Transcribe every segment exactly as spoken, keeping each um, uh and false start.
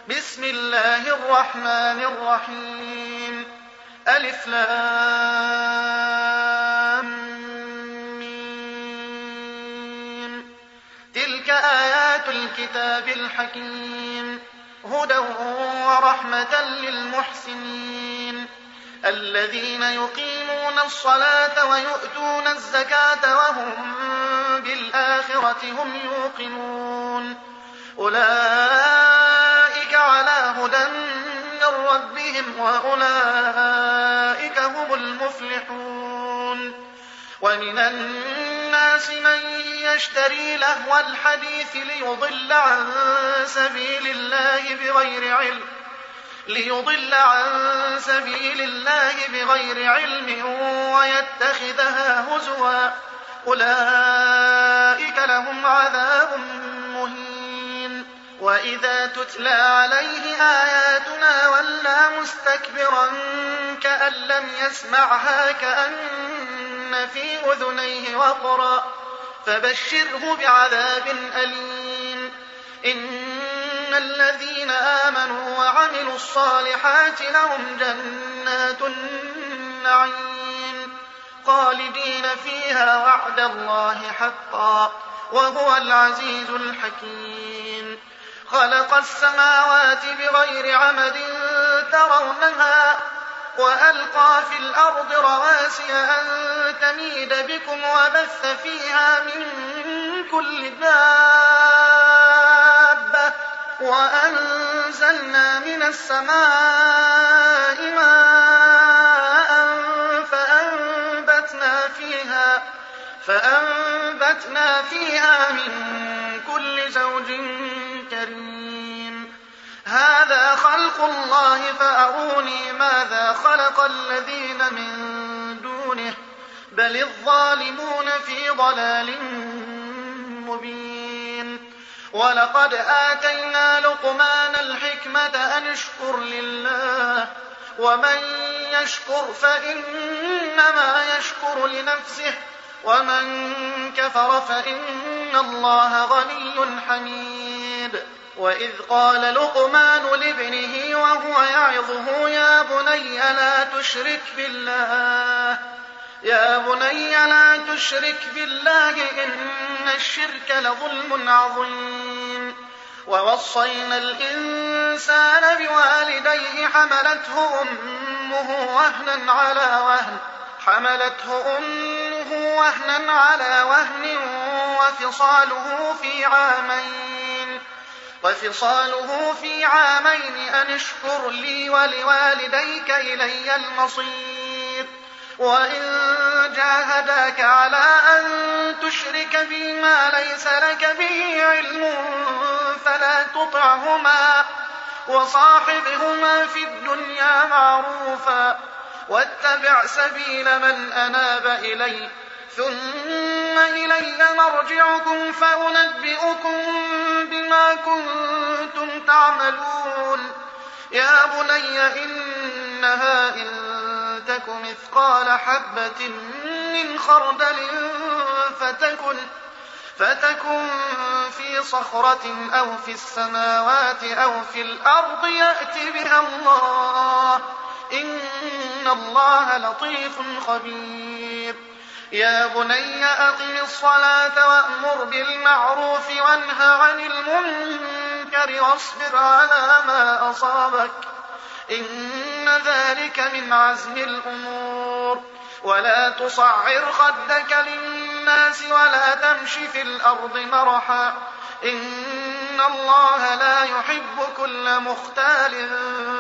بسم الله الرحمن الرحيم ألف لام ميم تلك آيات الكتاب الحكيم هدى ورحمة للمحسنين الذين يقيمون الصلاة ويؤتون الزكاة وهم بالآخرة هم يوقنون أولئك على هدى من ربهم وأولئك هم المفلحون ومن الناس من يشتري لهو الحديث ليضل عن سبيل الله بغير علم ليضل عن سبيل الله بغير علم ويتخذها هزوا أولئك لهم عذاب مهين وإذا تتلى عليه آياتنا ولى مستكبرا كأن لم يسمعها كأن في أذنيه وقرا فبشره بعذاب أليم إن الذين آمنوا وعملوا الصالحات لهم جنات النعيم خالدين فيها وعد الله حقا وهو العزيز الحكيم خلق السماوات بغير عمد ترونها وألقى في الأرض رواسي أن تميد بكم وبث فيها من كل دابة وأنزلنا من السماء ماء فأنبتنا فيها, فأنبتنا فيها من كل زوج كريم هذا خلق الله فأروني ماذا خلق الذين من دونه بل الظالمون في ضلال مبين ولقد آتينا لقمان الحكمة أن اشكر لله ومن يشكر فإنما يشكر لنفسه ومن كفر فإن الله غني حميد وإذ قال لقمان لابنه وهو يعظه يا بني لا تشرك بالله يا بني لا تشرك بالله إن الشرك لظلم عظيم ووصينا الإنسان بوالديه حملته أمه وهنا على وهن حملته أمه وهنا على وهن وفصاله في عامين وفصاله في عامين أن اشكر لي ولوالديك إلي المصير وإن جاهداك على أن تشرك بي ما ليس لك به علم فلا تطعهما وصاحبهما في الدنيا معروفا واتبع سبيل من أناب إلي ثم إلي مرجعكم فأنبئكم بما كنتم تعملون يا بني إنها إن تك مثقال حبة من خردل فتكن, فتكن في صخرة أو في السماوات أو في الأرض يأت بها الله إن الله لطيف خبير يا بني أقم الصلاة وأمر بالمعروف وانه عن المنكر واصبر على ما أصابك إن ذلك من عزم الأمور ولا تصعر خدك للناس ولا تمش في الأرض مرحا إن الله لا يحب كل مختال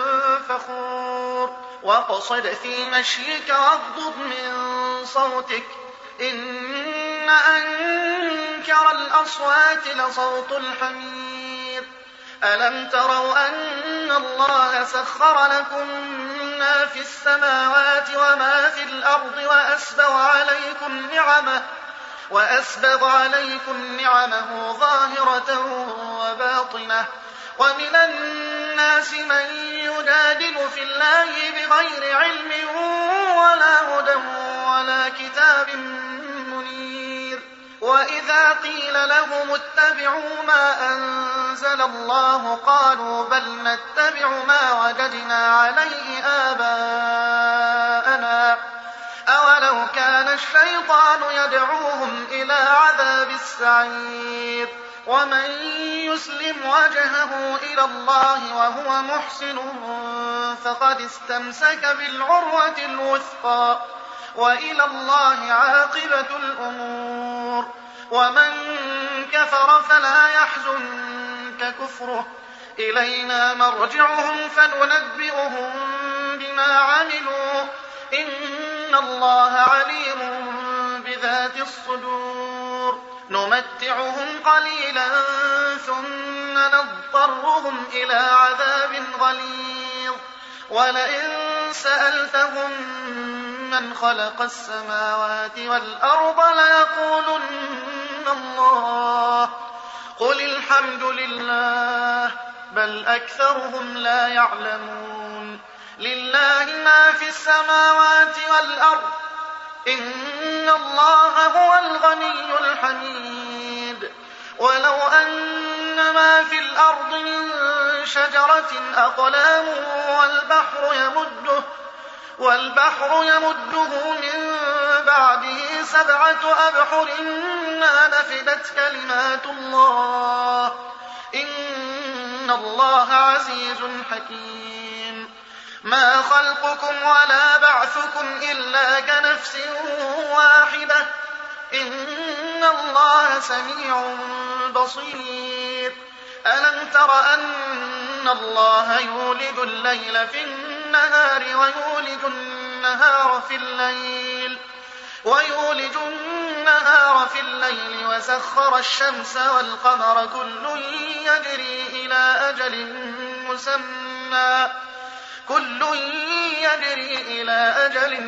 فخور واقصد في مشيك واغضض من صوتك إن أنكر الأصوات لصوت الحمير ألم تروا أن الله سخر لكم ما في السماوات وما في الأرض وأسبغ عليكم نعمه وأسبغ عليكم نعمه ظاهرة وباطنة ومن الناس من يجادل في الله بغير علم ولا هدى ولا كتاب منير وإذا قيل لهم اتبعوا ما أنزل الله قالوا بل نتبع ما وجدنا عليه آباءنا أولو كان الشيطان يدعوهم إلى عذاب السعير ومن يسلم وجهه إلى الله وهو محسن فقد استمسك بالعروة الوثقى وإلى الله عاقبة الأمور ومن كفر فلا يحزنك كفره إلينا مرجعهم فننبئهم بما عملوا إن الله عليم بذات الصدور نمتعهم قليلا ثم نضطرهم إلى عذاب غليظ ولئن سألتهم من خلق السماوات والأرض ليقولن الله قل الحمد لله بل أكثرهم لا يعلمون لله ما في السماوات والأرض إن الله هو الغني الحميد ولو أن ما في الأرض من شجرة أقلام والبحر يمده والبحر يمده من بعده سبعة أبحر ما نفدت كلمات الله إن الله عزيز حكيم ما خلقكم ولا بعثكم إلا كنفس واحدة إن الله سميع بصير ألم تر أن الله يولد الليل في النهار ويولد النهار في الليل ويولج النهار في الليل وسخر الشمس والقمر كل يجري إلى أجل مسمى كل يجري إلى أجل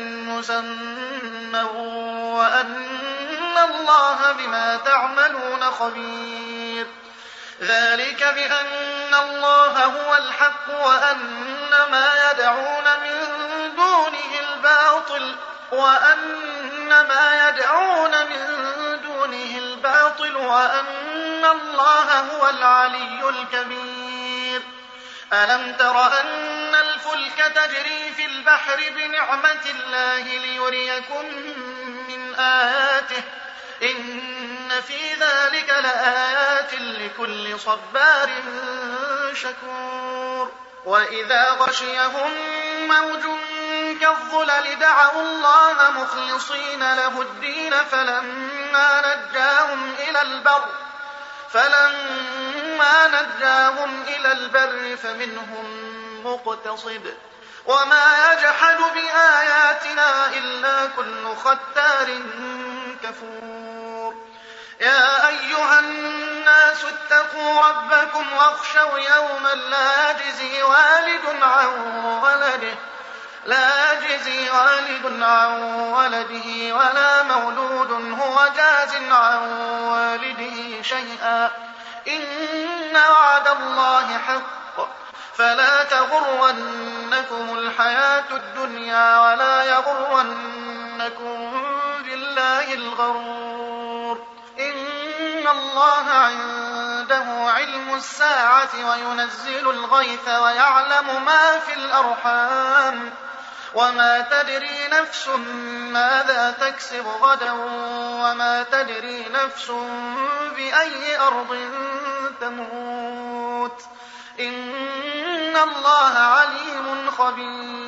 مسمى وأن الله بما تعملون خبير ذلك بأن الله هو الحق وأن ما يدعون من دونه الباطل وأن ما يدعون من دونه الباطل وأن الله هو العلي الكبير ألم تر أن الفلك تجري في البحر بنعمة الله ليريكم من آياته إن في ذلك لآيات لكل صبار شكور وإذا غشيهم موج كالظلل دعوا الله مخلصين له الدين فلما نجاهم إلى البر فلما نجاهم إلى البر فمنهم مقتصد وما يجحد بآياتنا إلا كل ختار كفور يا أيها الناس اتقوا ربكم واخشوا يوما لا يجزي والد عن ولده لا يجزي والد عن ولده ولا مولود هو جاز عن والده شيئا إن وعد الله حق فلا تغرنكم الحياة الدنيا ولا يغرنكم بالله الغرور إن الله عنده علم الساعة وينزل الغيث ويعلم ما في الأرحام وما تدري نفس ماذا تكسب غدا وما تدري نفس بأي أرض تموت إن الله عليم خبير